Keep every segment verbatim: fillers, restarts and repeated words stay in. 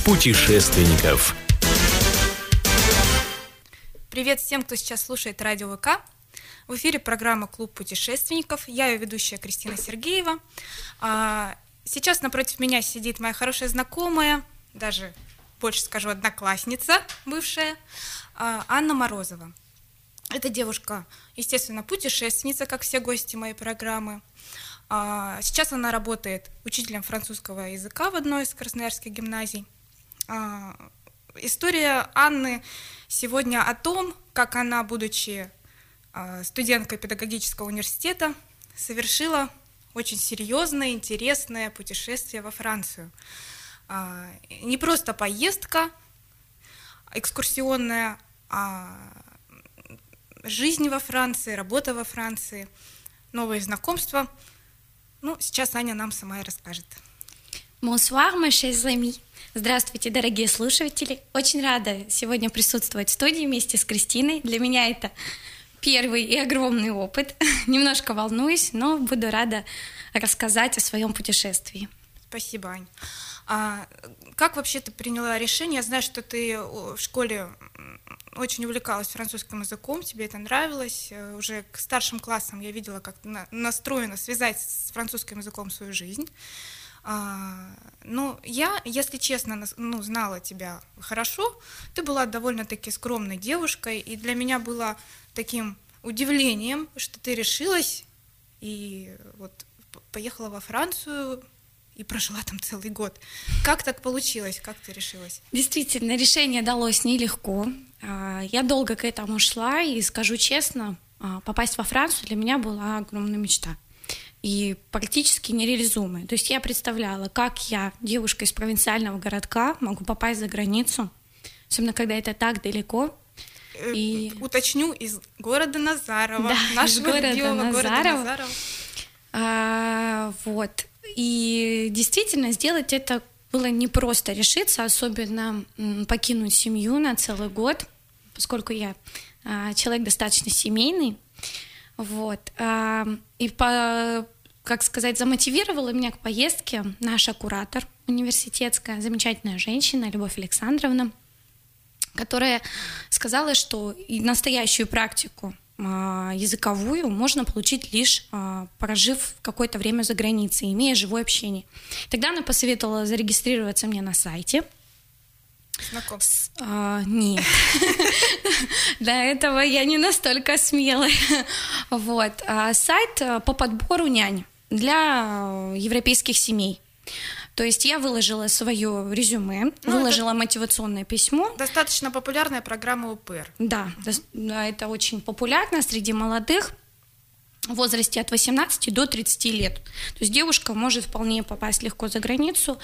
путешественников. Привет всем, кто сейчас слушает Радио ВК. В эфире программа «Клуб путешественников». Я ее ведущая Кристина Сергеева. Сейчас напротив меня сидит моя хорошая знакомая, даже больше скажу, одноклассница бывшая, Анна Морозова. Эта девушка, естественно, путешественница, как все гости моей программы. Сейчас она работает учителем французского языка в одной из красноярских гимназий. История Анны сегодня о том, как она, будучи студенткой педагогического университета, совершила очень серьезное, интересное путешествие во Францию. Не просто поездка экскурсионная, а жизнь во Франции, работа во Франции, новые знакомства. Ну, сейчас Аня нам сама и расскажет. Bonsoir, mes chers amis. Здравствуйте, дорогие слушатели. Очень рада сегодня присутствовать в студии вместе с Кристиной. Для меня это первый и огромный опыт. Немножко волнуюсь, но буду рада рассказать о своем путешествии. Спасибо, Ань. А как вообще ты приняла решение? Я знаю, что ты в школе очень увлекалась французским языком, тебе это нравилось. Уже к старшим классам я видела, как ты настроена связать с французским языком свою жизнь. А, ну, я, если честно, ну, знала тебя хорошо. Ты была довольно-таки скромной девушкой, и для меня было таким удивлением, что ты решилась и вот поехала во Францию и прожила там целый год. Как так получилось? Как ты решилась? Действительно, решение далось нелегко. Я долго к этому шла, и скажу честно, попасть во Францию для меня была огромная мечта. И практически нереализуемая. То есть я представляла, как я, девушка из провинциального городка, могу попасть за границу, особенно когда это так далеко. И... Уточню, из города Назарово, да, нашего из города любимого Назарово. города Назарово. А, вот. И действительно сделать это было непросто решиться, особенно покинуть семью на целый год, поскольку я а, человек достаточно семейный. Вот. А, и по, как сказать, замотивировала меня к поездке наша куратор университетская, замечательная женщина Любовь Александровна, которая сказала, что и настоящую практику а, языковую можно получить лишь а, прожив какое-то время за границей, имея живое общение. Тогда она посоветовала зарегистрироваться мне на сайте. Знакомств? А, нет. До этого я не настолько смелая. Вот. Сайт по подбору нянь для европейских семей. То есть я выложила свое резюме, ну, выложила это мотивационное письмо. Достаточно популярная программа ОП эр. Да, это очень популярно среди молодых в возрасте от восемнадцати до тридцати лет. То есть девушка может вполне попасть легко за границу,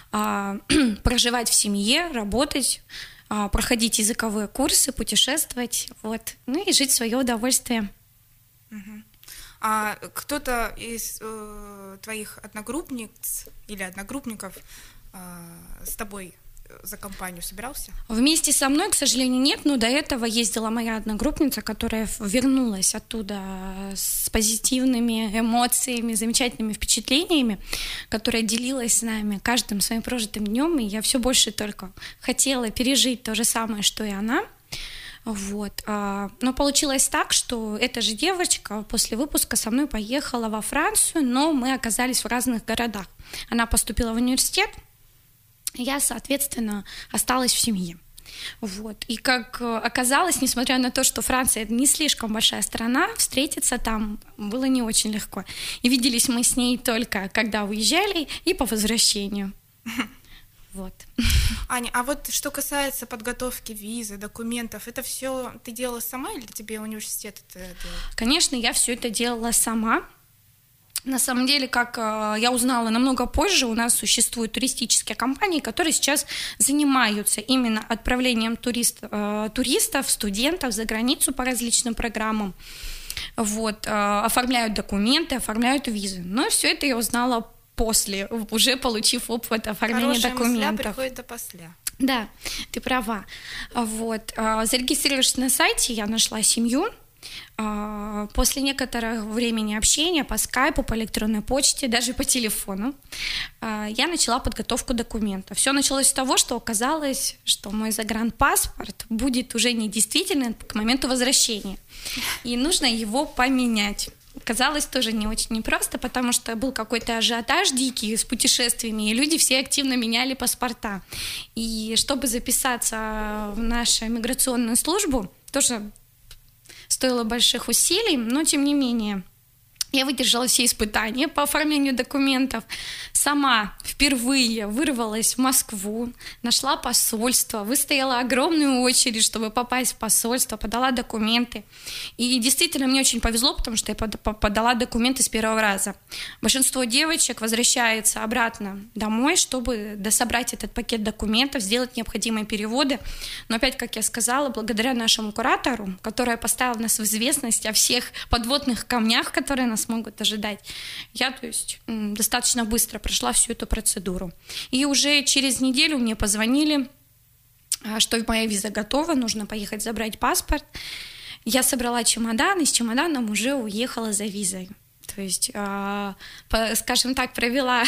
проживать в семье, работать, проходить языковые курсы, путешествовать, вот, ну и жить в свое удовольствие. Угу. А кто-то из э, твоих одногруппниц или одногруппников э, с тобой за компанию собирался? Вместе со мной, к сожалению, нет, но до этого ездила моя одногруппница, которая вернулась оттуда с позитивными эмоциями, замечательными впечатлениями, которая делилась с нами каждым своим прожитым днем, и я все больше только хотела пережить то же самое, что и она. Вот. Но получилось так, что эта же девочка после выпуска со мной поехала во Францию, но мы оказались в разных городах. Она поступила в университет, я, соответственно, осталась в семье. Вот. И как оказалось, несмотря на то, что Франция — это не слишком большая страна, встретиться там было не очень легко. И виделись мы с ней только когда уезжали и по возвращению. Вот. Аня, а вот что касается подготовки визы, документов, это все ты делала сама или тебе университет это делал? Конечно, я все это делала сама. На самом деле, как я узнала намного позже, у нас существуют туристические компании, которые сейчас занимаются именно отправлением турист, туристов, студентов за границу по различным программам. Вот, оформляют документы, оформляют визы. Но все это я узнала после, уже получив опыт оформления Хорошая документов. Мысля приходит до после. Да, ты права. Вот. Зарегистрировавшись на сайте, я нашла семью, После некоторого времени общения по скайпу, по электронной почте, даже по телефону, я начала подготовку документов. Все началось с того, что оказалось, что мой загранпаспорт будет уже недействителен к моменту возвращения, и нужно его поменять. Казалось тоже не очень непросто, потому что был какой-то ажиотаж дикий с путешествиями, и люди все активно меняли паспорта. И чтобы записаться в нашу миграционную службу, тоже стоило больших усилий, но тем не менее я выдержала все испытания по оформлению документов. Сама впервые вырвалась в Москву, нашла посольство, выстояла огромную очередь, чтобы попасть в посольство, подала документы. И действительно мне очень повезло, потому что я подала документы с первого раза. Большинство девочек возвращается обратно домой, чтобы дособрать этот пакет документов, сделать необходимые переводы. Но опять, как я сказала, благодаря нашему куратору, которая поставила нас в известность о всех подводных камнях, которые нас могут ожидать, я, то есть, достаточно быстро прошла всю эту процедуру. И уже через неделю мне позвонили, что моя виза готова, нужно поехать забрать паспорт. Я собрала чемодан, и с чемоданом уже уехала за визой. То есть, скажем так, провела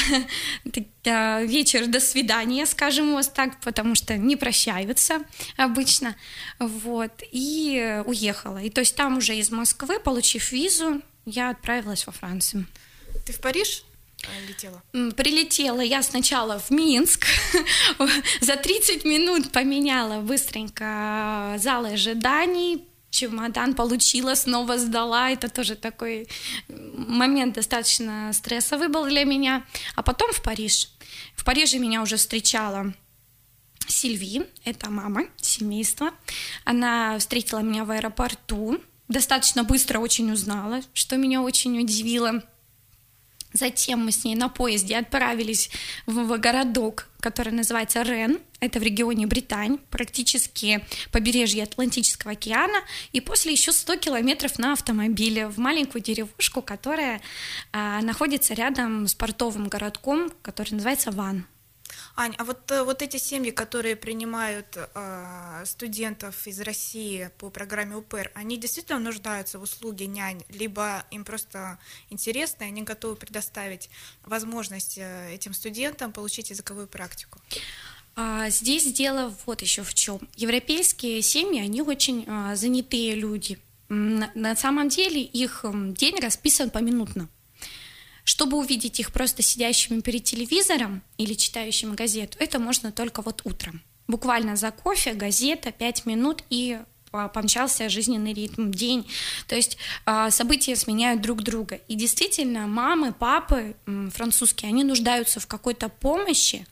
вечер до свидания, скажем вот так, потому что не прощаются обычно, вот, и уехала. И то есть там уже из Москвы, получив визу, я отправилась во Францию. Ты в Париж летела? Прилетела я сначала в Минск, за тридцать минут поменяла быстренько залы ожиданий, чемодан получила, снова сдала, это тоже такой момент достаточно стрессовый был для меня, а потом в Париж. В Париже меня уже встречала Сильви, это мама семейства, она встретила меня в аэропорту, достаточно быстро очень узнала, что меня очень удивило. Затем мы с ней на поезде отправились в городок, который называется Рен, это в регионе Британь, практически побережье Атлантического океана, и после еще сто километров на автомобиле в маленькую деревушку, которая а, находится рядом с портовым городком, который называется Ван. Ань, а вот, вот эти семьи, которые принимают э, студентов из России по программе УПР, они действительно нуждаются в услуге нянь, либо им просто интересно, и они готовы предоставить возможность этим студентам получить языковую практику? А здесь дело вот еще в чем. Европейские семьи, они очень а, занятые люди. На, на самом деле их день расписан поминутно. Чтобы увидеть их просто сидящими перед телевизором или читающими газету, это можно только вот утром. Буквально за кофе, газета, пять минут и помчался жизненный ритм, день. То есть события сменяют друг друга. И действительно, мамы, папы французские, они нуждаются в какой-то помощи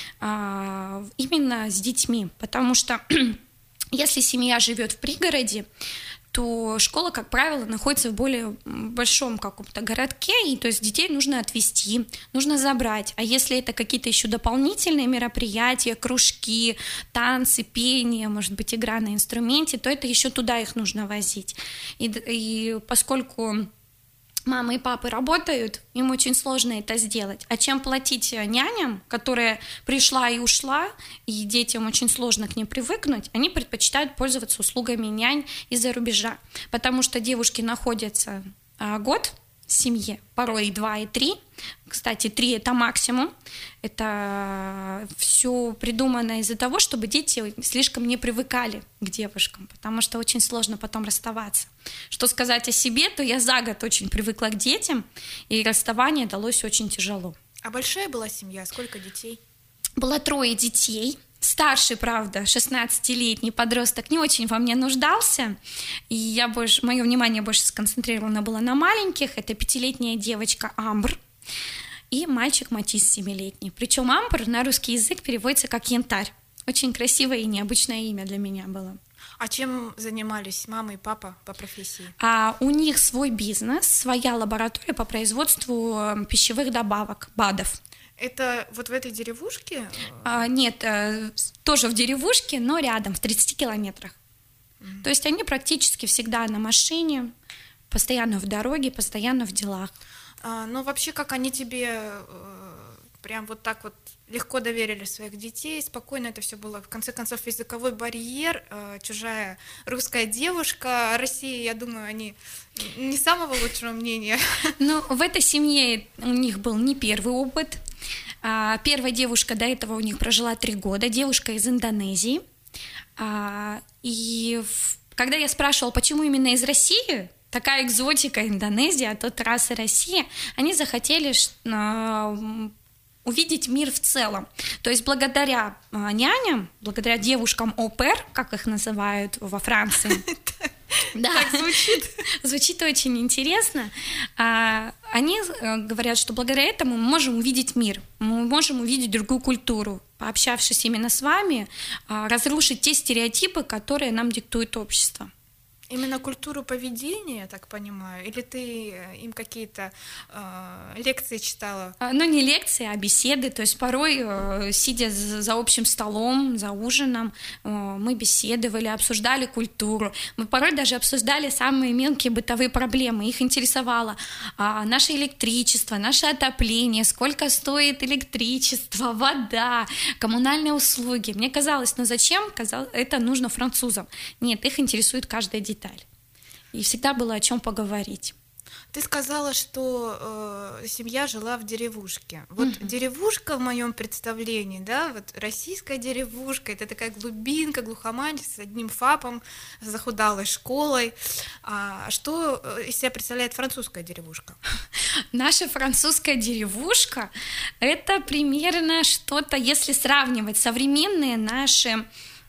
именно с детьми, потому что если семья живет в пригороде, то школа, как правило, находится в более большом каком-то городке, и то есть детей нужно отвезти, нужно забрать. А если это какие-то еще дополнительные мероприятия, кружки, танцы, пение, может быть, игра на инструменте, то это еще туда их нужно возить. И, и поскольку мамы и папы работают, им очень сложно это сделать. А чем платить няням, которая пришла и ушла, и детям очень сложно к ним привыкнуть, они предпочитают пользоваться услугами нянь из-за рубежа, потому что девушки находятся а, год в семье, порой и два, и три. Кстати, три — это максимум. Это все придумано из-за того, чтобы дети слишком не привыкали к девушкам, потому что очень сложно потом расставаться. Что сказать о себе, то я за год очень привыкла к детям, и расставание далось очень тяжело. А большая была семья? Сколько детей? Было трое детей. Старший, правда, шестнадцатилетний подросток не очень во мне нуждался, и я больше, мое внимание больше сконцентрировано было на маленьких. Это пятилетняя девочка Амбр и мальчик Матис, семилетний. Причем Амбр на русский язык переводится как янтарь. Очень красивое и необычное имя для меня было. А чем занимались мама и папа по профессии? А у них свой бизнес, своя лаборатория по производству пищевых добавок, БАДов. Это вот в этой деревушке? А, нет, тоже в деревушке, но рядом, в тридцати километрах. Mm-hmm. То есть они практически всегда на машине, постоянно в дороге, постоянно в делах. А, ну, вообще, как они тебе прям вот так вот легко доверили своих детей, спокойно это все было. В конце концов, языковой барьер, чужая русская девушка, Россия, я думаю, они не самого лучшего мнения. Ну, в этой семье у них был не первый опыт. Первая девушка до этого у них прожила три года, девушка из Индонезии. И когда я спрашивала, почему именно из России, такая экзотика, Индонезия, а тут раз и Россия, они захотели увидеть мир в целом. То есть благодаря няням, благодаря девушкам au-pair, как их называют во Франции, да. Так звучит. Звучит очень интересно. Они говорят, что благодаря этому мы можем увидеть мир, мы можем увидеть другую культуру, пообщавшись именно с вами, разрушить те стереотипы, которые нам диктует общество. Именно культуру поведения, я так понимаю, или ты им какие-то э, лекции читала? Ну, не лекции, а беседы, то есть порой, э, сидя за общим столом, за ужином, э, мы беседовали, обсуждали культуру, мы порой даже обсуждали самые мелкие бытовые проблемы, их интересовало э, наше электричество, наше отопление, сколько стоит электричество, вода, коммунальные услуги. Мне казалось, ну зачем это нужно французам? Нет, их интересует каждая деталь. И всегда было о чем поговорить. Ты сказала, что э, семья жила в деревушке. Вот uh-huh. деревушка в моем представлении, да, вот российская деревушка, это такая глубинка, глухомань с одним ФАПом, с захудалой школой. А что из себя представляет французская деревушка? Наша французская деревушка — это примерно что-то, если сравнивать современные наши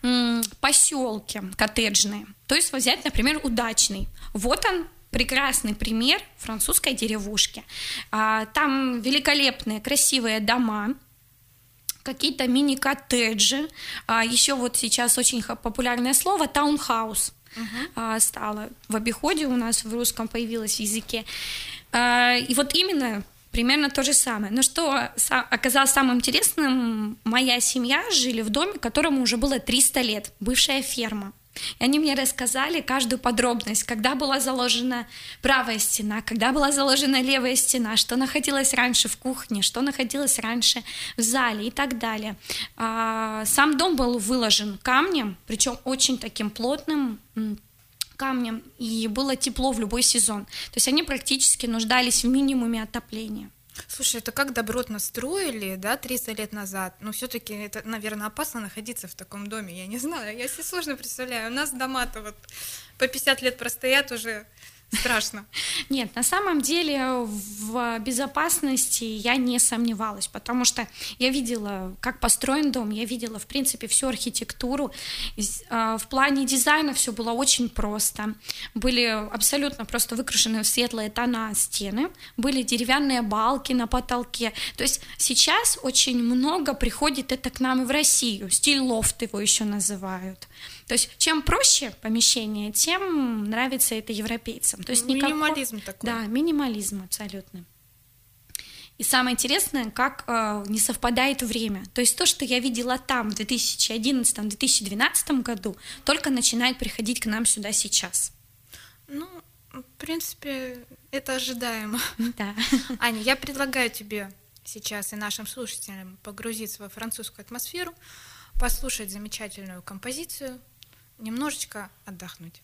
поселки коттеджные. То есть взять, например, Удачный. Вот он, прекрасный пример французской деревушки. Там великолепные, красивые дома, какие-то мини-коттеджи. Еще вот сейчас очень популярное слово таунхаус uh-huh. стало в обиходе у нас, в русском появилось в языке. И вот именно примерно то же самое. Но что оказалось самым интересным, моя семья жили в доме, которому уже было триста лет, бывшая ферма. И они мне рассказали каждую подробность, когда была заложена правая стена, когда была заложена левая стена, что находилось раньше в кухне, что находилось раньше в зале и так далее. Сам дом был выложен камнем, причем очень таким плотным камнем, и было тепло в любой сезон. То есть они практически нуждались в минимуме отопления. Слушай, это как добротно строили, да, триста лет назад, но все-таки это, наверное, опасно находиться в таком доме, я не знаю, я себе сложно представляю, у нас дома-то вот по пятьдесят лет простоят уже... Страшно. Нет, на самом деле в безопасности я не сомневалась, потому что я видела, как построен дом, я видела, в принципе, всю архитектуру. В плане дизайна все было очень просто. Были абсолютно просто выкрашены в светлые тона стены, были деревянные балки на потолке. То есть сейчас очень много приходит это к нам и в Россию. Стиль лофт его еще называют. То есть чем проще помещение, тем нравится это европейцам. То есть минимализм никакого... такой. Да, минимализм абсолютно. И самое интересное, как э, не совпадает время. То есть то, что я видела там в две тысячи одиннадцатом - две тысячи двенадцатом году, только начинает приходить к нам сюда сейчас. Ну, в принципе, это ожидаемо. Да. Аня, я предлагаю тебе сейчас и нашим слушателям погрузиться во французскую атмосферу, послушать замечательную композицию, немножечко отдохнуть.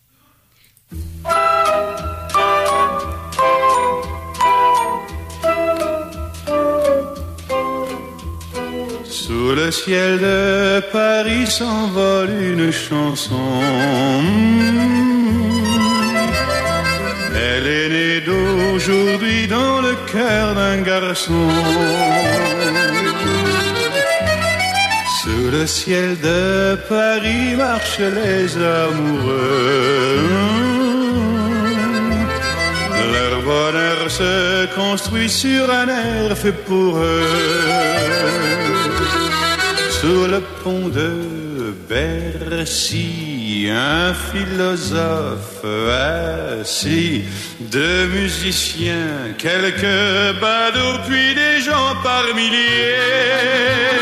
Sous le ciel de Paris s'envole une chanson. Elle est née d'aujourd'hui dans le cœur d'un garçon. Sous le ciel de Paris marchent les amoureux. Leur bonheur se construit sur un air fait pour eux. Sous le pont de Bercy, un philosophe assis, deux musiciens, quelques badauds, puis des gens par milliers.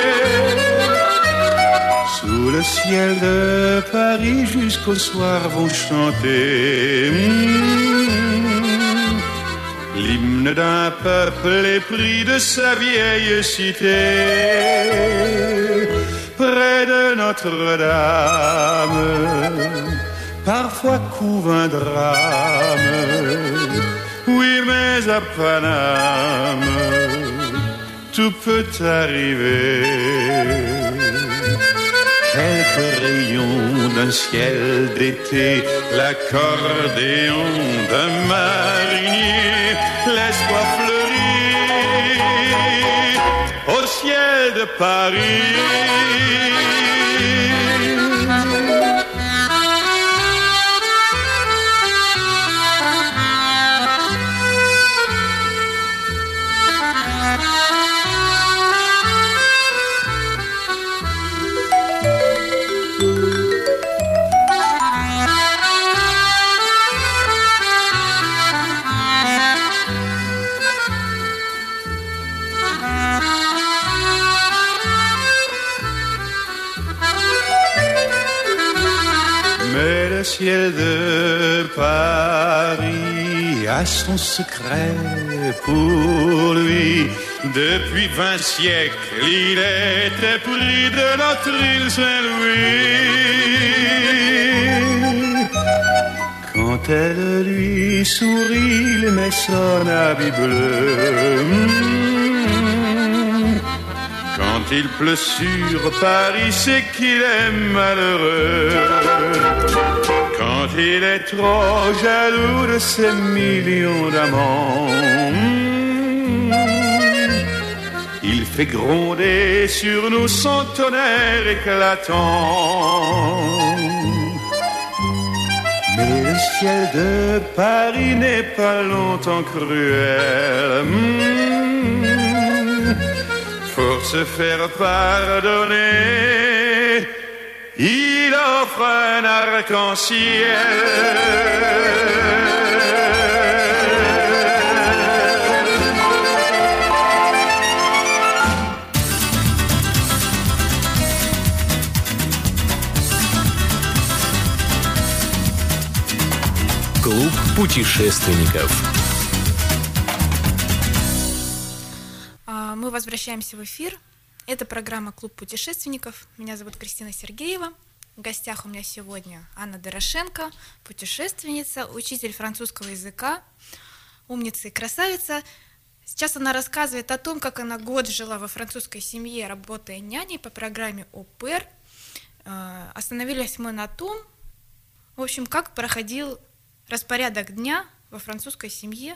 Sous le ciel de Paris jusqu'au soir vont chanter mmh, l'hymne l'hymne d'un peuple épris de sa vieille cité. Près de Notre-Dame, parfois couve un drame. Oui, mais à Paname, tout peut arriver. Quelques rayons d'un ciel d'été, l'accordéon d'un marinier, l'espoir fleurit au ciel de Paris. Le ciel de Paris a son secret pour lui. Depuis vingt siècles, il était pris de notre île Saint-Louis. Quand elle lui sourit, il met son habit bleu. Quand il pleut sur Paris, c'est qu'il est malheureux. Quand il est trop jaloux de ses millions d'amants, il fait gronder sur nous son tonnerre éclatant. Mais le ciel de Paris n'est pas longtemps cruel. Pour se faire pardonner, il offre un arc-en-ciel. Клуб путешественников. Мы возвращаемся в эфир. Это программа «Клуб путешественников». Меня зовут Кристина Сергеева. В гостях у меня сегодня Анна Дорошенко, путешественница, учитель французского языка, умница и красавица. Сейчас она рассказывает о том, как она год жила во французской семье, работая няней по программе ОПЕР. Остановились мы на том, в общем, как проходил распорядок дня во французской семье.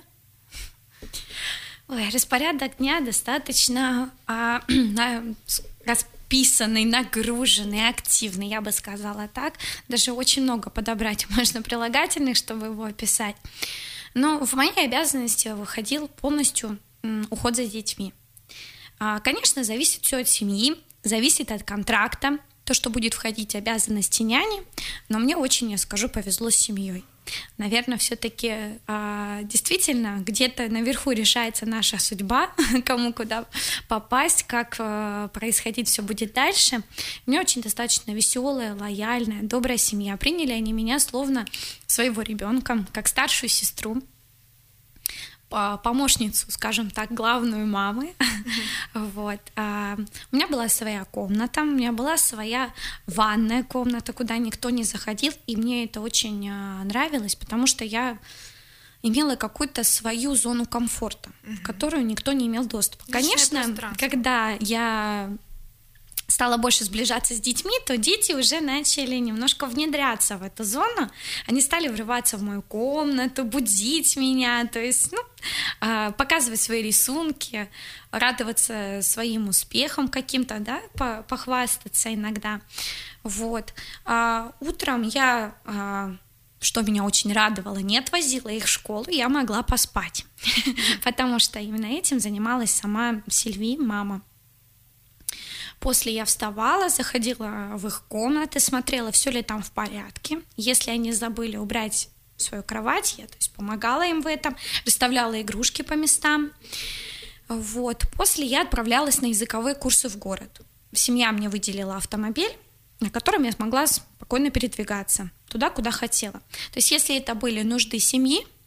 Ой, распорядок дня достаточно а, расписанный, нагруженный, активный, я бы сказала так. Даже очень много подобрать можно прилагательных, чтобы его описать. Но в мои обязанности выходил полностью м, уход за детьми. А, конечно, зависит все от семьи, зависит от контракта, то, что будет входить в обязанности няни, но мне очень, я скажу, повезло с семьей. Наверное, все-таки а, действительно где-то наверху решается наша судьба, кому куда попасть, как а, происходить все будет дальше. У меня очень достаточно веселая, лояльная, добрая семья. Приняли они меня словно своего ребенка, как старшую сестру, помощницу, скажем так, главную мамы. Mm-hmm. Вот. А, у меня была своя комната, у меня была своя ванная комната, куда никто не заходил, и мне это очень а, нравилось, потому что я имела какую-то свою зону комфорта, mm-hmm. в которую никто не имел доступа. Личное Конечно, когда я стала больше сближаться с детьми, то дети уже начали немножко внедряться в эту зону. Они стали врываться в мою комнату, будить меня, то есть, ну, показывать свои рисунки, радоваться своим успехам каким-то, да, похвастаться иногда. Вот. А утром я, что меня очень радовало, не отвозила их в школу, я могла поспать, потому что именно этим занималась сама Сильви, мама. После я вставала, заходила в их комнаты, смотрела, все ли там в порядке. Если они забыли убрать свою кровать, я, то есть, помогала им в этом, расставляла игрушки по местам. Вот. После я отправлялась на языковые курсы в город. Семья мне выделила автомобиль, на котором я смогла спокойно передвигаться туда, куда хотела. То есть если это были нужды семьи,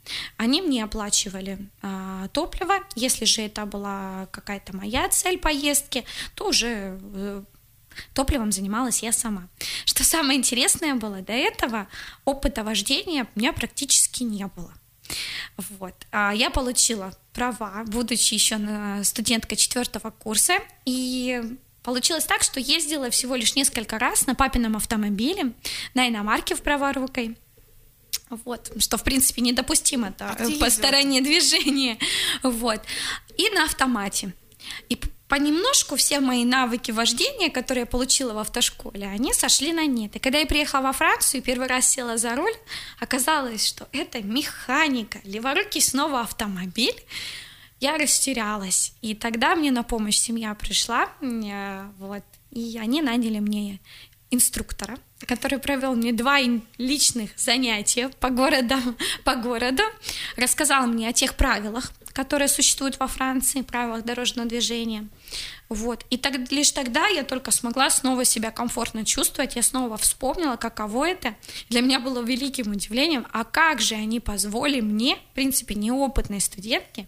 Они мне оплачивали а, топливо. Если же это была какая-то моя цель поездки, то уже э, топливом занималась я сама. Что самое интересное было, до этого опыта вождения у меня практически не было. Вот. А я получила права, будучи еще студенткой четвертого курса, и получилось так, что ездила всего лишь несколько раз на папином автомобиле, на иномарке в праворукой. Вот, что, в принципе, недопустимо а по стороне движения. Вот. И на автомате. И понемножку все мои навыки вождения, которые я получила в автошколе, они сошли на нет. И когда я приехала во Францию и первый раз села за руль, оказалось, что это механика, леворукий снова автомобиль. Я растерялась. И тогда мне на помощь семья пришла, вот, и они наняли мне инструктора, который провел мне два личных занятия по городу, по городу, рассказал мне о тех правилах, которые существуют во Франции, правилах дорожного движения. Вот. И так, лишь тогда я только смогла снова себя комфортно чувствовать, я снова вспомнила, каково это. Для меня было великим удивлением, а как же они позволили мне, в принципе, неопытной студентке,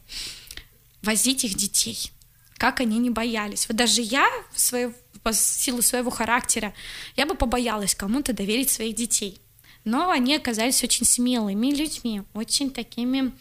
возить их детей. Как они не боялись. Вот даже я, в свою, по силу своего характера, я бы побоялась кому-то доверить своих детей. Но они оказались очень смелыми людьми, очень такими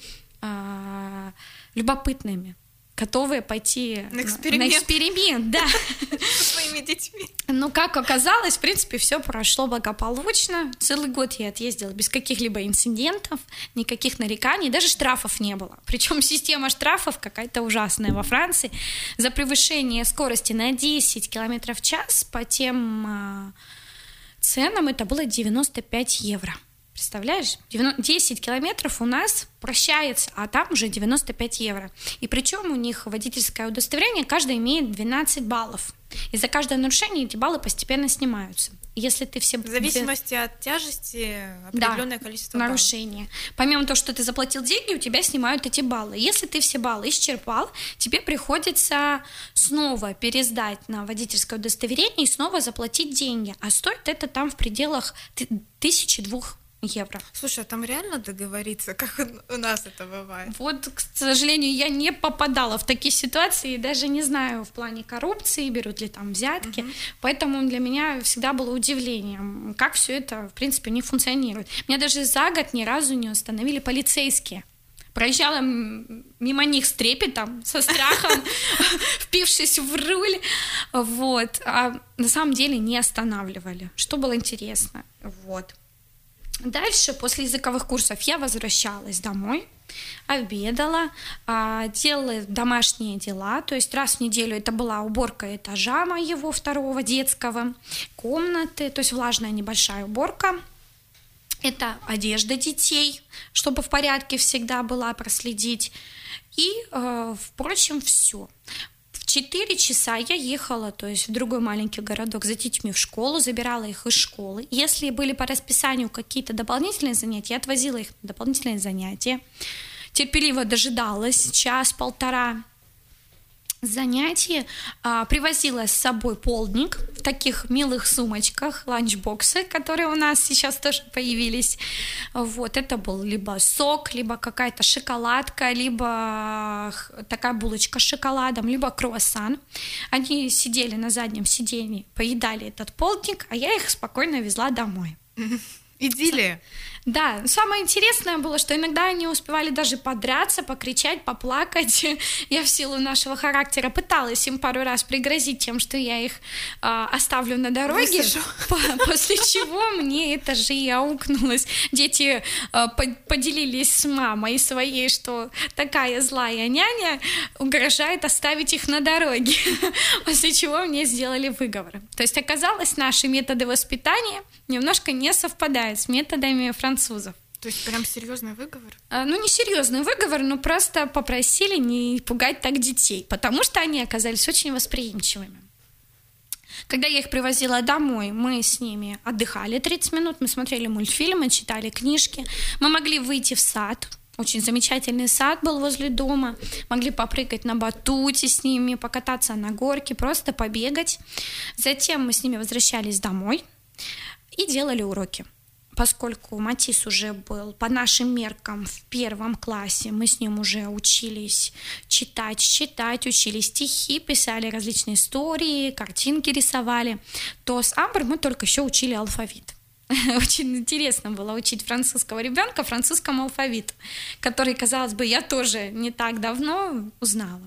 а, любопытными, готовые пойти на эксперимент, на эксперимент, да, со своими детьми. Ну, как оказалось, в принципе, все прошло благополучно. Целый год я отъездила без каких-либо инцидентов, никаких нареканий, даже штрафов не было. Причем система штрафов какая-то ужасная во Франции. За превышение скорости на десять километров в час по тем а, ценам это было девяносто пять евро. Представляешь? десять километров у нас прощается, а там уже девяносто пять евро. И причем у них водительское удостоверение, каждый имеет двенадцать баллов. И за каждое нарушение эти баллы постепенно снимаются. Если ты все... В зависимости от тяжести определенное да, количество нарушения. Баллов. Помимо того, что ты заплатил деньги, у тебя снимают эти баллы. Если ты все баллы исчерпал, тебе приходится снова пересдать на водительское удостоверение и снова заплатить деньги. А стоит это там в пределах тысячи двух евро. Слушай, а там реально договориться, как у нас это бывает? Вот, к сожалению, я не попадала в такие ситуации, даже не знаю в плане коррупции, берут ли там взятки, uh-huh. Поэтому для меня всегда было удивлением, как все это, в принципе, не функционирует. Меня даже за год ни разу не остановили полицейские. Проезжала мимо них с трепетом, со страхом, впившись в руль, вот, а на самом деле не останавливали, что было интересно, вот. Дальше, после языковых курсов, я возвращалась домой, обедала, делала домашние дела, то есть раз в неделю это была уборка этажа моего второго детского, комнаты, то есть влажная небольшая уборка, это одежда детей, чтобы в порядке всегда была, проследить, и, впрочем, все. В четыре часа я ехала, то есть в другой маленький городок за детьми в школу, забирала их из школы. Если были по расписанию какие-то дополнительные занятия, я отвозила их на дополнительные занятия. Терпеливо дожидалась час-полтора занятий, а, привозила с собой полдник в таких милых сумочках, ланчбоксы, которые у нас сейчас тоже появились. Вот, это был либо сок, либо какая-то шоколадка, либо такая булочка с шоколадом, либо круассан. Они сидели на заднем сиденье, поедали этот полдник, а я их спокойно везла домой. Идиллия. Да, самое интересное было, что иногда они успевали даже подраться, покричать, поплакать. Я в силу нашего характера пыталась им пару раз пригрозить тем, что я их э, оставлю на дороге, после чего мне это же и аукнулось. Дети э, поделились с мамой своей, что такая злая няня угрожает оставить их на дороге, после чего мне сделали выговор. То есть оказалось, наши методы воспитания немножко не совпадают с методами французов. То есть прям серьезный выговор? А, ну, не серьезный выговор, но просто попросили не пугать так детей, потому что они оказались очень восприимчивыми. Когда я их привозила домой, мы с ними отдыхали тридцать минут, мы смотрели мультфильмы, читали книжки, мы могли выйти в сад. Очень замечательный сад был возле дома. Могли попрыгать на батуте с ними, покататься на горке, просто побегать. Затем мы с ними возвращались домой и делали уроки. поскольку Матис уже был по нашим меркам в первом классе, мы с ним уже учились читать, читать, учили стихи, писали различные истории, картинки рисовали, то с Амбер мы только еще учили алфавит. Очень интересно было учить французского ребенка французскому алфавиту, который, казалось бы, я тоже не так давно узнала.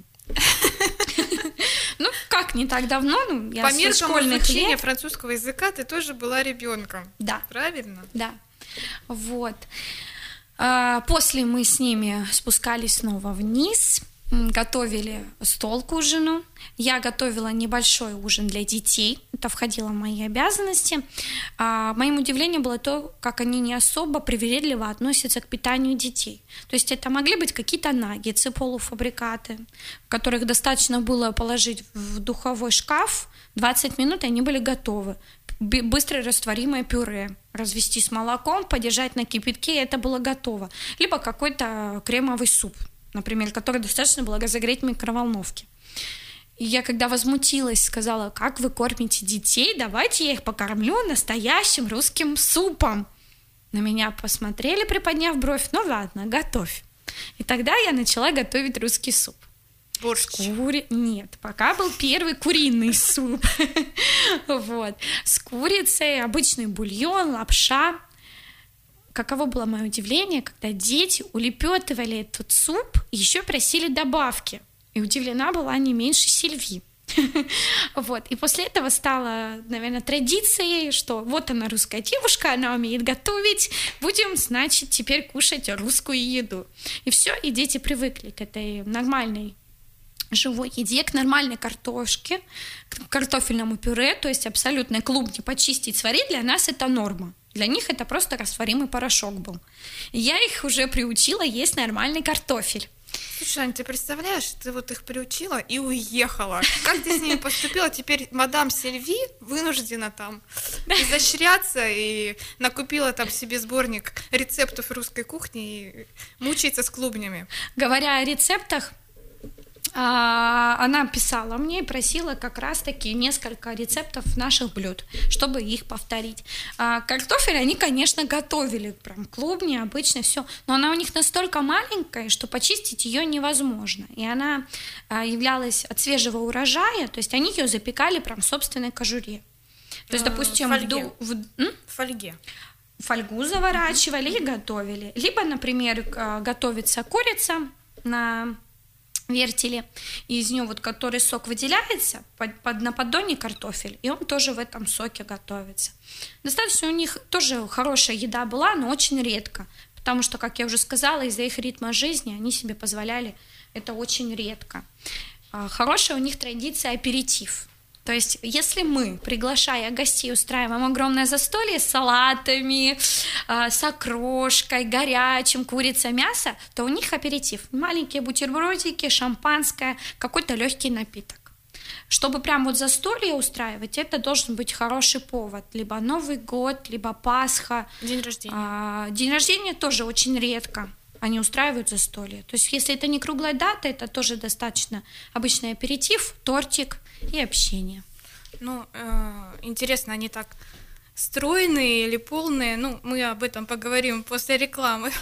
Ну, как не так давно? Ну, я По меркам изучения лет... французского языка ты тоже была ребенком. Да. Правильно? Да. Вот. После мы с ними спускались снова вниз, готовили стол к ужину. Я готовила небольшой ужин для детей. Это входило в мои обязанности. А, моим удивлением было то, как они не особо привередливо относятся к питанию детей. То есть это могли быть какие-то наггетсы, полуфабрикаты, которых достаточно было положить в духовой шкаф, двадцать минут, и они были готовы. Быстро растворимое пюре, развести с молоком, подержать на кипятке, и это было готово. Либо какой-то кремовый суп, например, который достаточно было разогреть в микроволновке. И я, когда возмутилась, сказала: как вы кормите детей, давайте я их покормлю настоящим русским супом. На меня посмотрели, приподняв бровь: ну ладно, готовь. И тогда я начала готовить русский суп. Борщ. Кури... Нет, пока был первый куриный суп. Вот. С курицей, обычный бульон, лапша. Каково было мое удивление, когда дети улепетывали этот суп и еще просили добавки. И удивлена была не меньше Сильви. Вот. И после этого стало, наверное, традицией, что вот она, русская девушка, она умеет готовить, будем, значит, теперь кушать русскую еду. И все, и дети привыкли к этой нормальной живой еде, к нормальной картошке, к картофельному пюре, то есть абсолютно клубни почистить, сварить, для нас это норма. Для них это просто растворимый порошок был. И я их уже приучила есть нормальный картофель. Слушай, Аня, ты представляешь, ты вот их приучила и уехала. Как ты с ними поступила? Теперь мадам Сильви вынуждена там изощряться и накупила там себе сборник рецептов русской кухни и мучается с клубнями. Говоря о рецептах, она писала мне и просила как раз-таки несколько рецептов наших блюд, чтобы их повторить. Картофель они, конечно, готовили, прям клубни, обычно все, но она у них настолько маленькая, что почистить ее невозможно. И она являлась от свежего урожая, то есть они ее запекали прям в собственной кожуре. То есть, допустим, в фольге. В, в фольге. Фольгу заворачивали mm-hmm. и готовили. Либо, например, готовится курица на вертеле, и из нее вот который сок выделяется, под, под, на поддоне картофель, и он тоже в этом соке готовится. Достаточно у них тоже хорошая еда была, но очень редко, потому что, как я уже сказала, из-за их ритма жизни они себе позволяли это очень редко. Хорошая у них традиция аперитив. То есть, если мы, приглашая гостей, устраиваем огромное застолье с салатами, с окрошкой, горячим, курица, мясо, то у них аперитив. Маленькие бутербродики, шампанское, какой-то легкий напиток. Чтобы прям вот застолье устраивать, это должен быть хороший повод. Либо Новый год, либо Пасха. День рождения. А, день рождения тоже очень редко они устраивают застолье. То есть, если это не круглая дата, это тоже достаточно обычный аперитив, тортик и общение. Ну, э, интересно, они так стройные или полные? Ну, мы об этом поговорим после рекламы.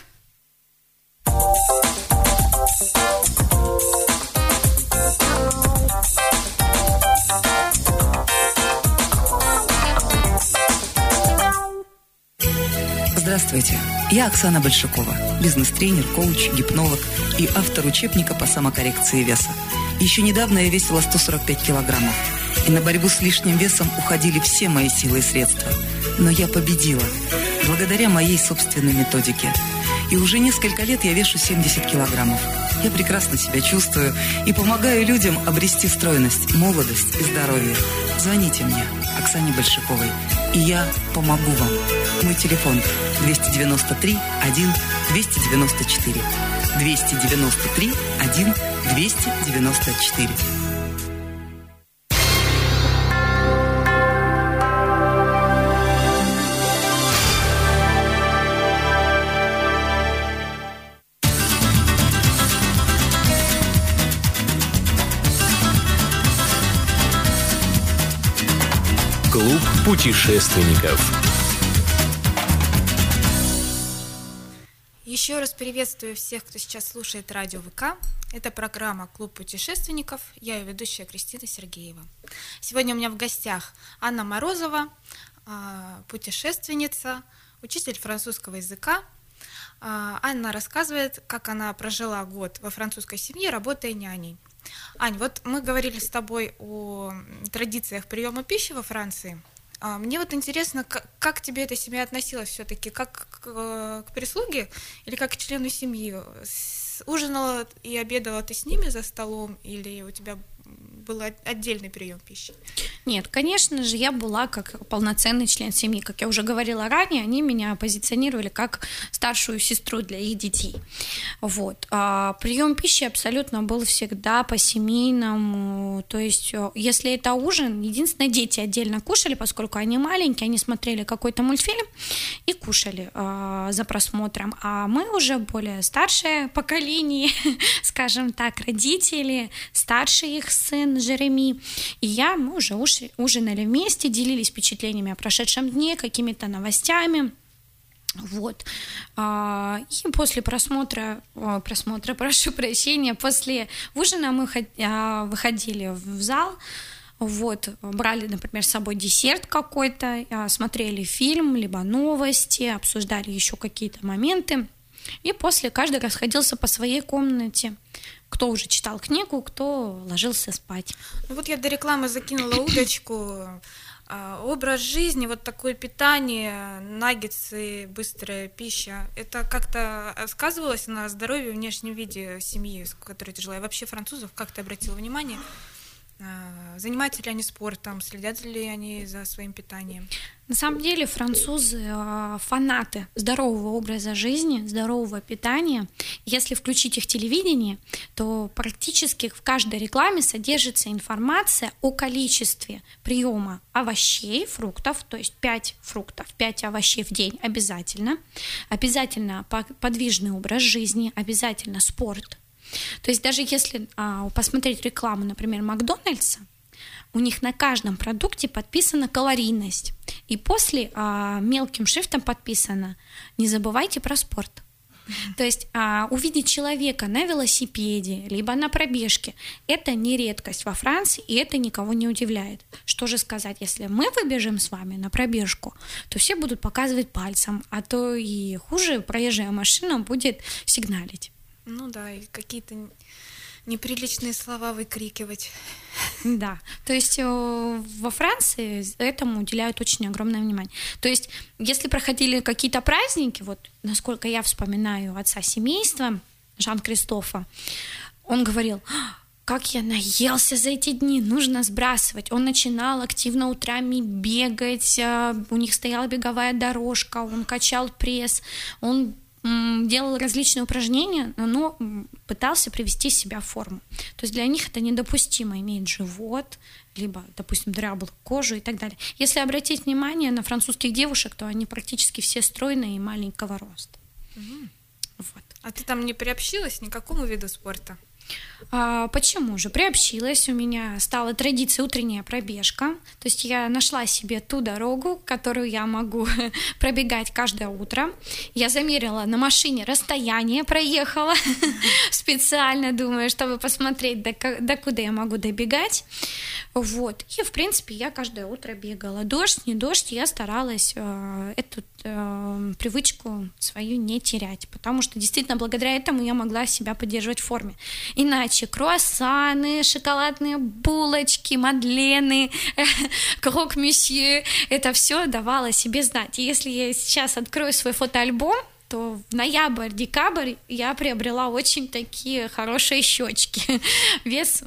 Здравствуйте, я Оксана Большакова, бизнес-тренер, коуч, гипнолог и автор учебника по самокоррекции веса. Еще недавно я весила сто сорок пять килограммов, и на борьбу с лишним весом уходили все мои силы и средства. Но я победила, благодаря моей собственной методике. И уже несколько лет я вешу семьдесят килограммов. Я прекрасно себя чувствую и помогаю людям обрести стройность, молодость и здоровье. Звоните мне, Оксане Большаковой, и я помогу вам. Мой телефон двести девяносто три один двести девяносто четыре. двести девяносто три один двести девяносто четыре. Клуб путешественников. Еще раз приветствую всех, кто сейчас слушает радио ВК. Это программа «Клуб путешественников». Я ее ведущая Кристина Сергеева. Сегодня у меня в гостях Анна Морозова, путешественница, учитель французского языка. Анна рассказывает, как она прожила год во французской семье, работая няней. Ань, вот мы говорили с тобой о традициях приема пищи во Франции. Мне вот интересно, как, как тебе эта семья относилась все-таки, как к, к прислуге или как к члену семьи? Ужинала и обедала ты с ними за столом или у тебя был отдельный прием пищи? Нет, конечно же, я была как полноценный член семьи. Как я уже говорила ранее, они меня позиционировали как старшую сестру для их детей. Вот. А прием пищи абсолютно был всегда по-семейному. То есть, если это ужин, единственное, дети отдельно кушали, поскольку они маленькие, они смотрели какой-то мультфильм и кушали а, за просмотром. А мы уже более старшее поколение, скажем так, родители, старший их сын Жереми, и я, мы уже ужинали вместе, делились впечатлениями о прошедшем дне, какими-то новостями. Вот. И после просмотра, просмотра, прошу прощения, после ужина мы выходили в зал, вот, брали, например, с собой десерт какой-то, смотрели фильм, либо новости, обсуждали еще какие-то моменты, и после каждый расходился по своей комнате. Кто уже читал книгу, кто ложился спать. Ну вот я до рекламы закинула удочку. Образ жизни, вот такое питание, наггетсы, быстрая пища, это как-то сказывалось на здоровье и внешнем виде семьи, с которой ты жила? И вообще французов, как ты обратила внимание? Занимаются ли они спортом, следят ли они за своим питанием? На самом деле французы фанаты здорового образа жизни, здорового питания. Если включить их телевидение, то практически в каждой рекламе содержится информация о количестве приема овощей, фруктов, то есть пять фруктов, пять овощей в день обязательно. Обязательно подвижный образ жизни, обязательно спорт. То есть даже если а, посмотреть рекламу, например, Макдональдса, у них на каждом продукте подписана калорийность. И после а, мелким шрифтом подписано «Не забывайте про спорт». Mm-hmm. То есть а, увидеть человека на велосипеде, либо на пробежке – это не редкость во Франции, и это никого не удивляет. Что же сказать, если мы выбежим с вами на пробежку, то все будут показывать пальцем, а то и хуже проезжая машина будет сигналить. Ну да, и какие-то неприличные слова выкрикивать. Да, то есть во Франции этому уделяют очень огромное внимание. То есть если проходили какие-то праздники, вот насколько я вспоминаю отца семейства, Жан-Кристофа, он говорил: как я наелся за эти дни, нужно сбрасывать. Он начинал активно утрами бегать, у них стояла беговая дорожка, он качал пресс, он делал различные упражнения, но пытался привести себя в форму. То есть для них это недопустимо иметь живот, либо, допустим, дряблую кожу и так далее. Если обратить внимание на французских девушек, то они практически все стройные и маленького роста. Угу. Вот. А ты там не приобщилась ни к какому виду спорта? А, почему же? Приобщилась, у меня стала традиция утренняя пробежка, то есть я нашла себе ту дорогу, которую я могу пробегать каждое утро. Я замерила на машине расстояние, проехала специально, думаю, чтобы посмотреть, до, до куда я могу добегать. Вот. И, в принципе, я каждое утро бегала. Дождь, не дождь, я старалась э, эту э, привычку свою не терять, потому что действительно благодаря этому я могла себя поддерживать в форме. Иначе круассаны, шоколадные булочки, мадлены, крок-мюсье, это все давало о себе знать. И если я сейчас открою свой фотоальбом, то в ноябрь-декабрь я приобрела очень такие хорошие щечки. Вес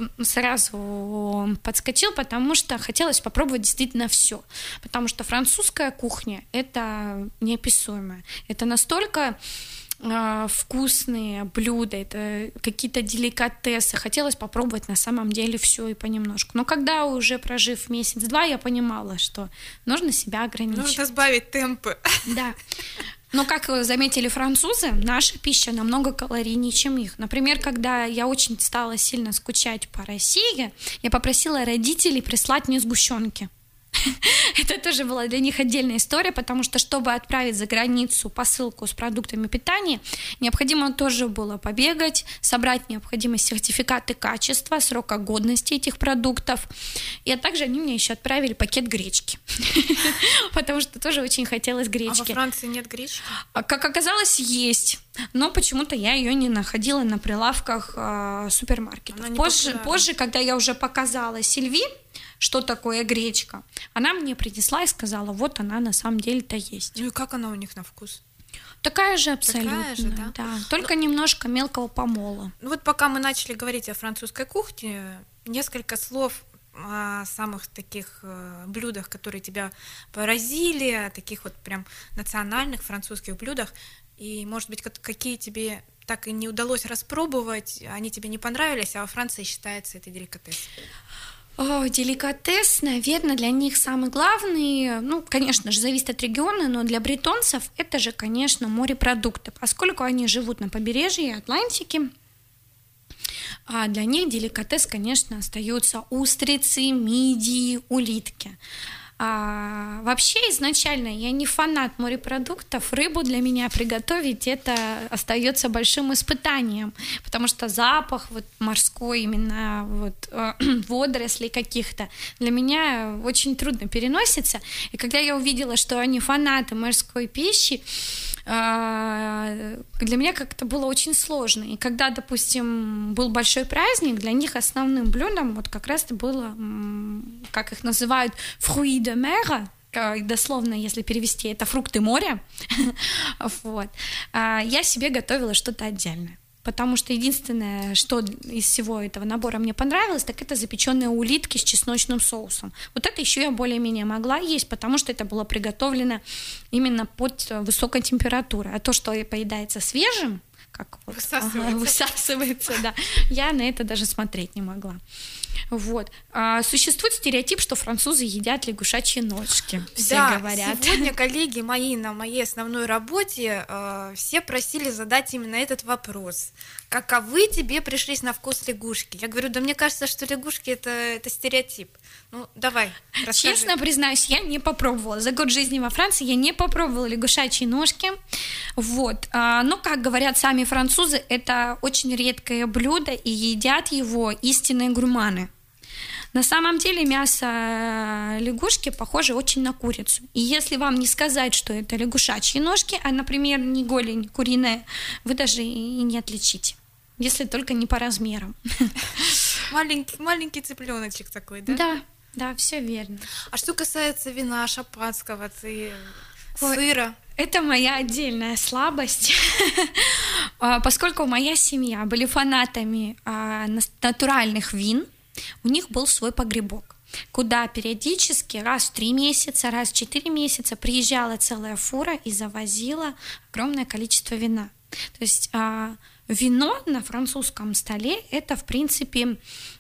сразу подскочил, потому что хотелось попробовать действительно все. Потому что французская кухня — это неописуемое. Это настолько э, вкусные блюда, это какие-то деликатесы. Хотелось попробовать на самом деле все и понемножку. Но когда уже прожив месяц-два, я понимала, что нужно себя ограничить. Нужно сбавить темпы. Да. Но, как заметили французы, наша пища намного калорийнее, чем их. Например, когда я очень стала сильно скучать по России, я попросила родителей прислать мне сгущенки. Это тоже была для них отдельная история, потому что, чтобы отправить за границу посылку с продуктами питания, необходимо тоже было побегать, собрать необходимые сертификаты качества, срока годности этих продуктов. И также они мне еще отправили пакет гречки, потому что тоже очень хотелось гречки. А во Франции нет гречки? Как оказалось, есть. Но почему-то я ее не находила на прилавках э, супермаркетов. Позже, позже, когда я уже показала Сильви, что такое гречка, она мне принесла и сказала, вот она на самом деле-то есть. Ну и как она у них на вкус? Такая же абсолютно, Такая же, да? Да. Только ну, немножко мелкого помола. Ну вот пока мы начали говорить о французской кухне, несколько слов о самых таких блюдах, которые тебя поразили, о таких вот прям национальных французских блюдах. И, может быть, какие тебе так и не удалось распробовать, они тебе не понравились, а во Франции считается это деликатес? О, деликатес, наверное, для них самый главный, ну, конечно же, зависит от региона, но для бретонцев это же, конечно, морепродукты, поскольку они живут на побережье Атлантики. А для них деликатес, конечно, остаются устрицы, мидии, улитки. А, вообще изначально я не фанат морепродуктов, рыбу для меня приготовить это остается большим испытанием, потому что запах вот морской именно вот э, водорослей каких-то для меня очень трудно переносится, и когда я увидела, что они фанаты морской пищи, э, для меня как-то было очень сложно, и когда, допустим, был большой праздник, для них основным блюдом вот как раз-то было, как их называют, fruits de mer, дословно, если перевести, это фрукты моря. Вот. Я себе готовила что-то отдельное, потому что единственное, что из всего этого набора мне понравилось, так это запеченные улитки с чесночным соусом. Вот это еще я более-менее могла есть, потому что это было приготовлено именно под высокой температурой. А то, что поедается свежим, как вот, высасывается. Ага, высасывается, да. Я на это даже смотреть не могла. Вот. А, существует стереотип, что французы едят лягушачьи ножки. Все да, говорят. Сегодня коллеги мои на моей основной работе э, все просили задать именно этот вопрос. Каковы тебе пришлись на вкус лягушки? Я говорю, да мне кажется, что лягушки это, это стереотип. Ну, давай, расскажи. Честно признаюсь, я не попробовала. За год жизни во Франции я не попробовала лягушачьи ножки. Вот. А, но, как говорят сами французы, это очень редкое блюдо, и едят его истинные гурманы. На самом деле мясо лягушки похоже очень на курицу. И если вам не сказать, что это лягушачьи ножки, а, например, не голень куриная, вы даже и не отличите. Если только не по размерам. Маленький, маленький цыпленочек такой, да? Да, да, все верно. А что касается вина, шампанского, ты... Ой, сыра? Это моя отдельная слабость, поскольку моя семья были фанатами натуральных вин, у них был свой погребок, куда периодически раз в три месяца, раз в четыре месяца приезжала целая фура и завозила огромное количество вина. То есть вино на французском столе – это, в принципе,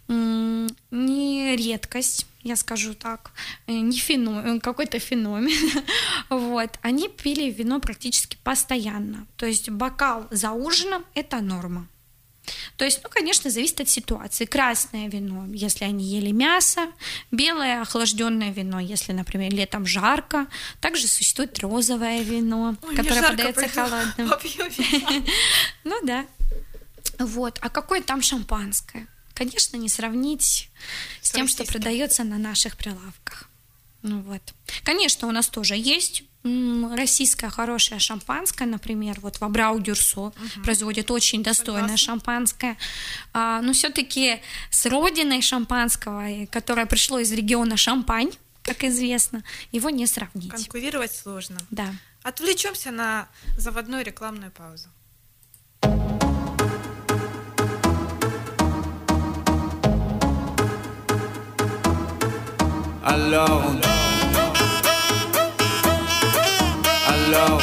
не редкость, я скажу так, не феномен, какой-то феномен. Вот. Они пили вино практически постоянно. То есть бокал за ужином – это норма. То есть, ну, конечно, зависит от ситуации. Красное вино, если они ели мясо, белое охлажденное вино, если, например, летом жарко. Также существует розовое вино, Ой, которое жарко, подается холодным. Ну да. Вот. А какое там шампанское? Конечно, не сравнить с тем, что продается на наших прилавках. Ну вот. Конечно, у нас тоже есть российское хорошее шампанское, например, вот в Абрау-Дюрсо угу. производят очень достойное Согласна. шампанское, а, но все-таки с родиной шампанского, которое пришло из региона Шампань, как известно, его не сравнить. Конкурировать сложно. Да. Отвлечемся на заводную рекламную паузу. Alors, alors,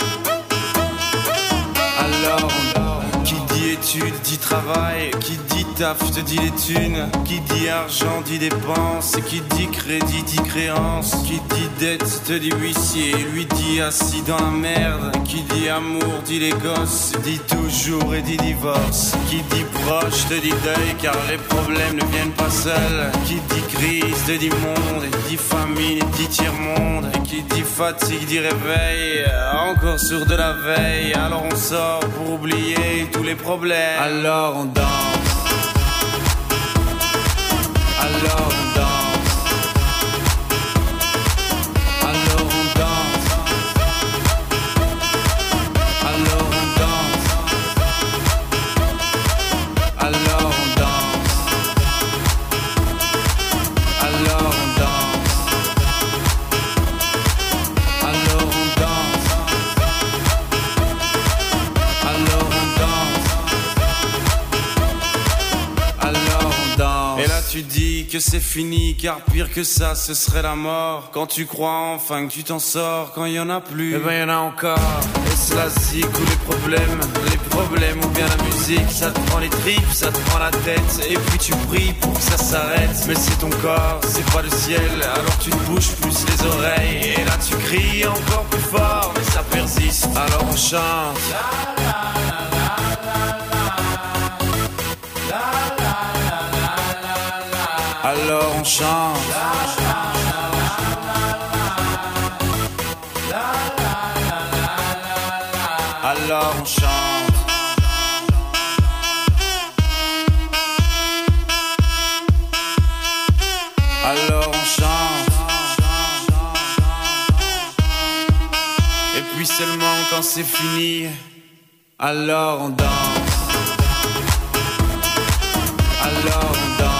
alors, qui dit études dit travail, qui dit taf te dit les thunes. Qui dit argent dit dépense. Qui dit crédit dit créance. Qui dit dette te dit huissier. Lui dit assis dans la merde. Qui dit amour dit les gosses. Dit toujours et dit divorce. Qui dit proche te dit deuil car les problèmes ne viennent pas seuls. Qui dit crise te dit monde. Et dit famine et dit tiers-monde. Et qui dit fatigue dit réveil. Encore sur de la veille. Alors on sort pour oublier tous les problèmes. Alors on danse. Alors on danse. Alors on danse. Alors on danse. Alors on danse. Alors on danse. Alors on danse. Alors on danse. Alors on danse. Et là tu dis que c'est fini, car pire que ça ce serait la mort. Quand tu crois enfin que tu t'en sors, quand il y en a plus, eh ben y en a encore. Et cela zik ou les problèmes, les problèmes ou bien la musique. Ça te prend les tripes, ça te prend la tête. Et puis tu pries pour que ça s'arrête. Mais c'est ton corps, c'est pas le ciel. Alors tu te bouges plus les oreilles. Et là tu cries encore plus fort, mais ça persiste. Alors on chante. Alors on chante. Alors on chante. Alors on chante. Et puis seulement quand c'est fini, alors on danse. Alors on danse.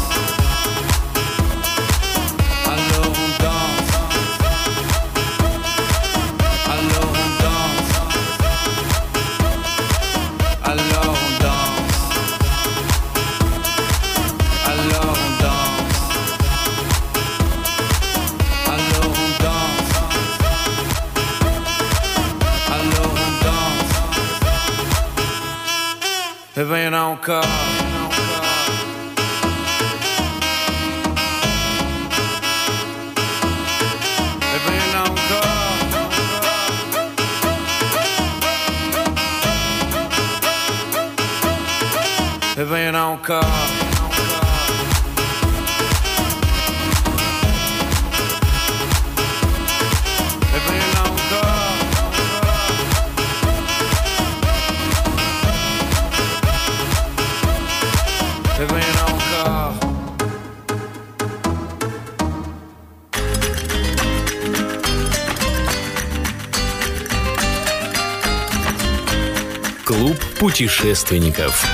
Eh ben y'en a encore. Eh ben y'en a encore. Eh ben y'en a encore. Eh ben y'en a encore. Eh ben y'en a encore. Клуб путешественников.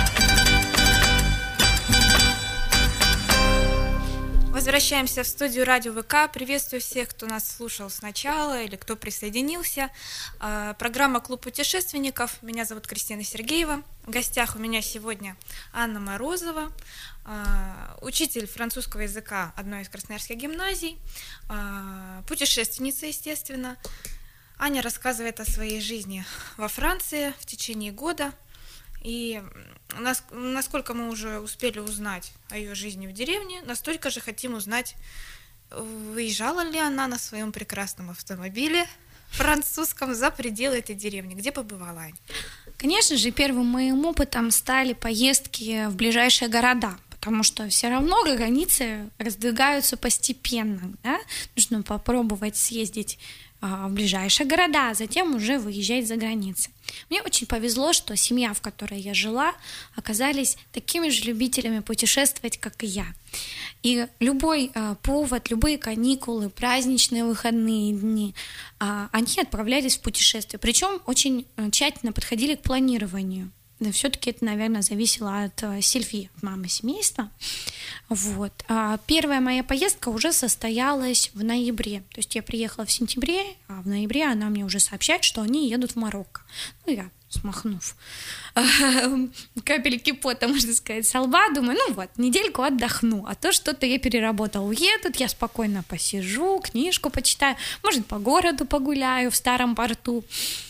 Возвращаемся в студию Радио ВК. Приветствую всех, кто нас слушал сначала или кто присоединился. Программа «Клуб путешественников». Меня зовут Кристина Сергеева. В гостях у меня сегодня Анна Морозова, учитель французского языка одной из красноярских гимназий, путешественница, естественно. Аня рассказывает о своей жизни во Франции в течение года. И насколько мы уже успели узнать о ее жизни в деревне, настолько же хотим узнать, выезжала ли она на своем прекрасном автомобиле французском за пределы этой деревни. Где побывала, Ань? Конечно же, первым моим опытом стали поездки в ближайшие города, потому что все равно границы раздвигаются постепенно. Да? Нужно попробовать съездить в ближайшие города, а затем уже выезжать за границы. Мне очень повезло, что семья, в которой я жила, оказались такими же любителями путешествовать, как и я. И любой э, повод, любые каникулы, праздничные выходные дни, э, они отправлялись в путешествие. Причем очень тщательно подходили к планированию. Да, все-таки это, наверное, зависело от э, Сильвии, от мамы семейства. Вот. А первая моя поездка уже состоялась в ноябре. То есть я приехала в сентябре, а в ноябре она мне уже сообщает, что они едут в Марокко. Ну, я, смахнув капельки пота, можно сказать, со лба, думаю, ну вот, недельку отдохну, а то что-то я переработала. Уедут, я спокойно посижу, книжку почитаю, может, по городу погуляю в старом порту.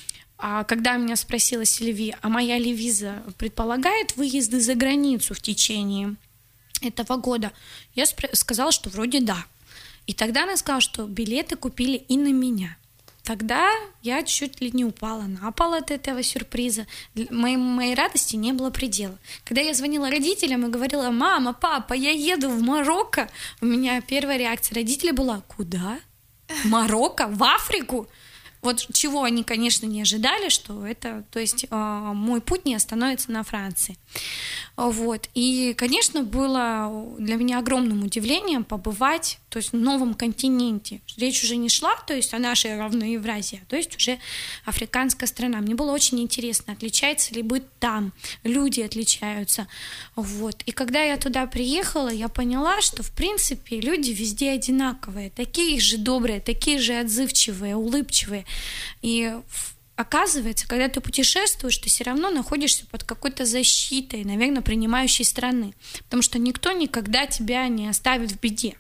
А когда меня спросила Сильви, а моя ли виза предполагает выезды за границу в течение этого года, я спро- сказала, что вроде да. И тогда она сказала, что билеты купили и на меня. Тогда я чуть ли не упала на пол от этого сюрприза. Моей, моей радости не было предела. Когда я звонила родителям и говорила: «Мама, папа, я еду в Марокко», у меня первая реакция родителей была: «Куда? Марокко? В Африку?» Вот чего они, конечно, не ожидали, что это, то есть мой путь не остановится на Франции. Вот. И, конечно, было для меня огромным удивлением побывать, то есть в новом континенте. Речь уже не шла, то есть о нашей равной Евразии, то есть уже африканская страна. Мне было очень интересно, отличается ли быть там, люди отличаются. Вот. И когда я туда приехала, я поняла, что, в принципе, люди везде одинаковые, такие же добрые, такие же отзывчивые, улыбчивые. И оказывается, когда ты путешествуешь, ты все равно находишься под какой-то защитой, наверное, принимающей страны, потому что никто никогда тебя не оставит в беде.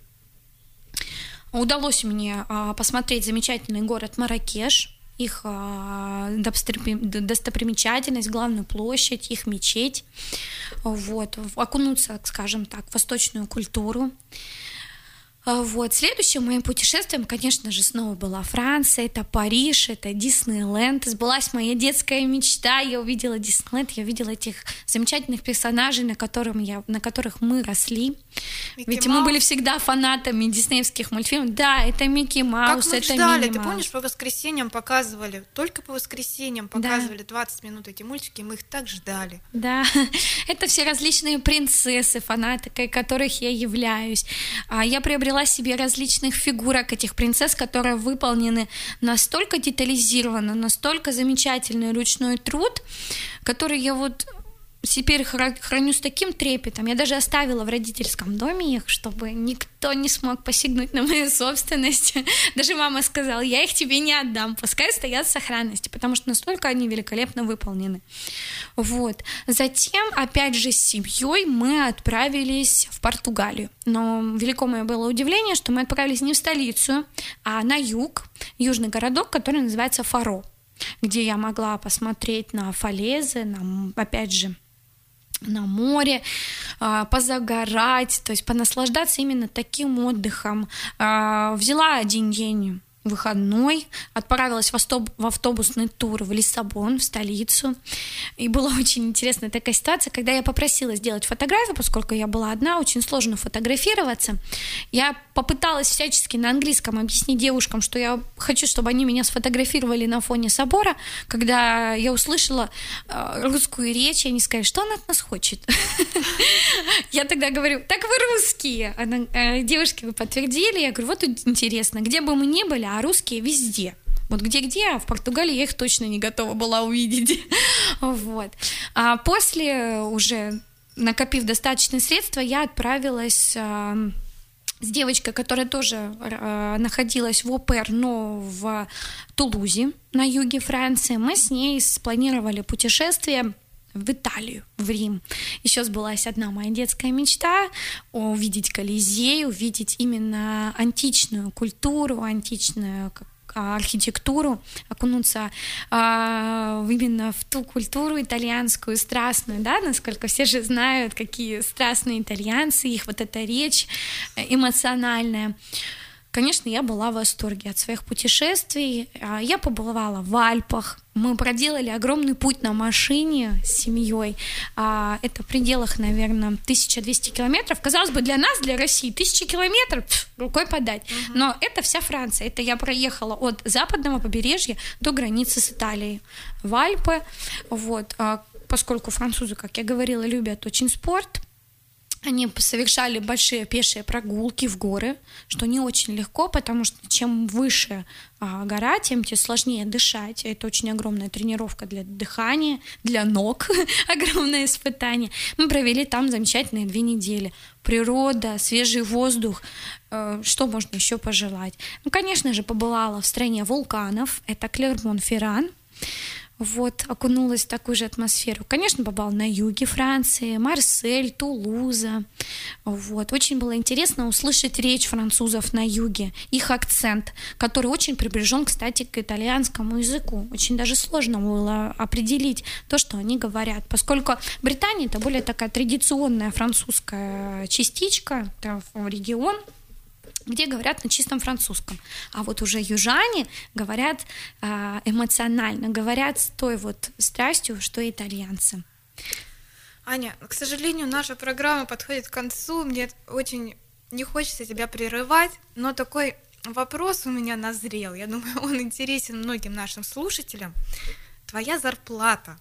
Удалось мне а, посмотреть замечательный город Марракеш, их а, достопримечательность, главную площадь, их мечеть, вот, окунуться, скажем так, в восточную культуру. Вот. Следующим моим путешествием, конечно же, снова была Франция, это Париж, это Диснейленд. Сбылась моя детская мечта, я увидела Диснейленд, я увидела этих замечательных персонажей, на, которым я, на которых мы росли. Микки Ведь Маус. Мы были всегда фанатами диснеевских мультфильмов. Да, это Микки Маус, как мы это ждали, Минни ты Маус. помнишь, по воскресеньям показывали, только по воскресеньям показывали да. двадцать минут эти мультики, мы их так ждали. Да, это все различные принцессы, фанаткой которых я являюсь. Я приобрела себе различных фигурок этих принцесс, которые выполнены настолько детализированно, настолько замечательный ручной труд, который я вот теперь храню с таким трепетом. Я даже оставила в родительском доме их, чтобы никто не смог посягнуть на мою собственность. Даже мама сказала: я их тебе не отдам, пускай стоят в сохранности, потому что настолько они великолепно выполнены. Вот. Затем, опять же, с семьей мы отправились в Португалию. Но велико мое было удивление, что мы отправились не в столицу, а на юг, южный городок, который называется Фаро, где я могла посмотреть на фалезы, на, опять же, на море, позагорать, то есть понаслаждаться именно таким отдыхом. Взяла один день выходной, отправилась в, автобус, в автобусный тур в Лиссабон, в столицу. И была очень интересная такая ситуация, когда я попросила сделать фотографию, поскольку я была одна, очень сложно фотографироваться. Я попыталась всячески на английском объяснить девушкам, что я хочу, чтобы они меня сфотографировали на фоне собора. Когда я услышала русскую речь, они сказали: что она от нас хочет? Я тогда говорю: так вы русские. Девушки подтвердили. Я говорю: вот интересно, где бы мы ни были, а русские везде. Вот где-где, а в Португалии я их точно не готова была увидеть. Вот. А после, уже накопив достаточные средства, я отправилась а, с девочкой, которая тоже а, находилась в ОПР, но в Тулузе, на юге Франции. Мы с ней спланировали путешествие в Италию, в Рим. Еще сбылась одна моя детская мечта — увидеть Колизей, увидеть именно античную культуру, античную архитектуру, окунуться а, именно в ту культуру итальянскую, страстную, да, насколько все же знают, какие страстные итальянцы, их вот эта речь эмоциональная. Конечно, я была в восторге от своих путешествий. Я побывала в Альпах. Мы проделали огромный путь на машине с семьей. Это в пределах, наверное, тысяча двести километров. Казалось бы, для нас, для России, тысяча километров пф, рукой подать. Uh-huh. Но это вся Франция. Это я проехала от западного побережья до границы с Италией в Альпы. Вот. Поскольку французы, как я говорила, любят очень спорт, они совершали большие пешие прогулки в горы, что не очень легко, потому что чем выше а, гора, тем тебе сложнее дышать. Это очень огромная тренировка для дыхания, для ног, огромное испытание. Мы провели там замечательные две недели. Природа, свежий воздух, э, что можно еще пожелать? Ну, конечно же, побывала в стране вулканов, это Клермон-Ферран. Вот, окунулась в такую же атмосферу. Конечно, побывала на юге Франции, Марсель, Тулуза. Вот. Очень было интересно услышать речь французов на юге, их акцент, который очень приближен, кстати, к итальянскому языку. Очень даже сложно было определить то, что они говорят, поскольку Британия — это более такая традиционная французская частичка, это регион, где говорят на чистом французском. А вот уже южане говорят эмоционально, говорят с той вот страстью, что и итальянцы. Аня, к сожалению, наша программа подходит к концу. Мне очень не хочется тебя прерывать, но такой вопрос у меня назрел. Я думаю, он интересен многим нашим слушателям. Твоя зарплата.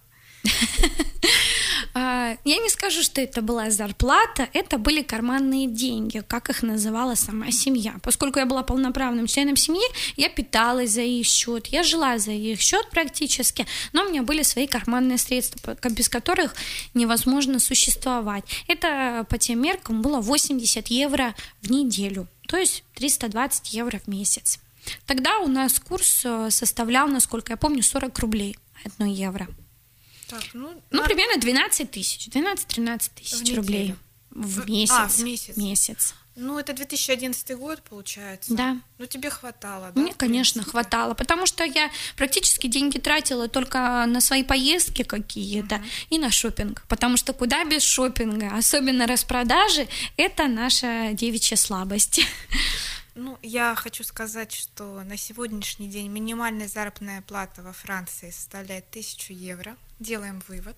Я не скажу, что это была зарплата, это были карманные деньги, как их называла сама семья. Поскольку я была полноправным членом семьи, я питалась за их счет, я жила за их счет практически, но у меня были свои карманные средства, без которых невозможно существовать. Это по тем меркам было восемьдесят евро в неделю, то есть триста двадцать евро в месяц. Тогда у нас курс составлял, насколько я помню, сорок рублей, одно евро. Так, ну, ну на... примерно двенадцать тысяч, двенадцать-тринадцать тысяч рублей в месяц. А, в месяц. месяц. Ну, это две тысячи одиннадцатый год, получается. Да. Ну, тебе хватало, да? Мне, конечно, хватало, потому что я практически деньги тратила только на свои поездки какие-то uh-huh. и на шопинг, потому что куда без шопинга, особенно распродажи, это наша девичья слабость. Ну, я хочу сказать, что на сегодняшний день минимальная заработная плата во Франции составляет тысячу евро. Делаем вывод.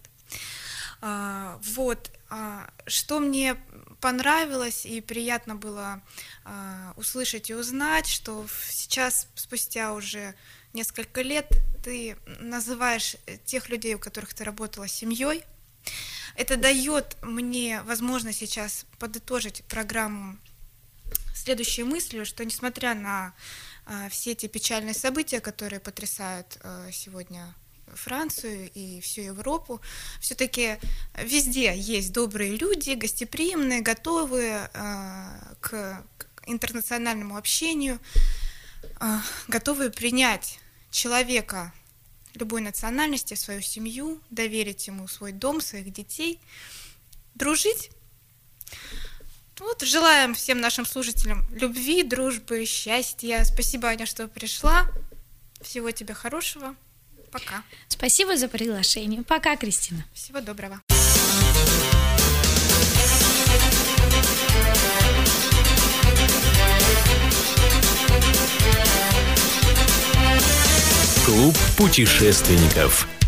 А, вот, а, что мне понравилось и приятно было а, услышать и узнать, что сейчас, спустя уже несколько лет, ты называешь тех людей, у которых ты работала, семьей. Это дает мне возможность сейчас подытожить программу следующей мыслью, что несмотря на э, все эти печальные события, которые потрясают э, сегодня Францию и всю Европу, все-таки везде есть добрые люди, гостеприимные, готовые э, к, к интернациональному общению, э, готовые принять человека любой национальности в свою семью, доверить ему свой дом, своих детей, дружить. Вот, желаем всем нашим слушателям любви, дружбы, счастья. Спасибо, Аня, что пришла. Всего тебе хорошего. Пока. Спасибо за приглашение. Пока, Кристина. Всего доброго. Клуб путешественников.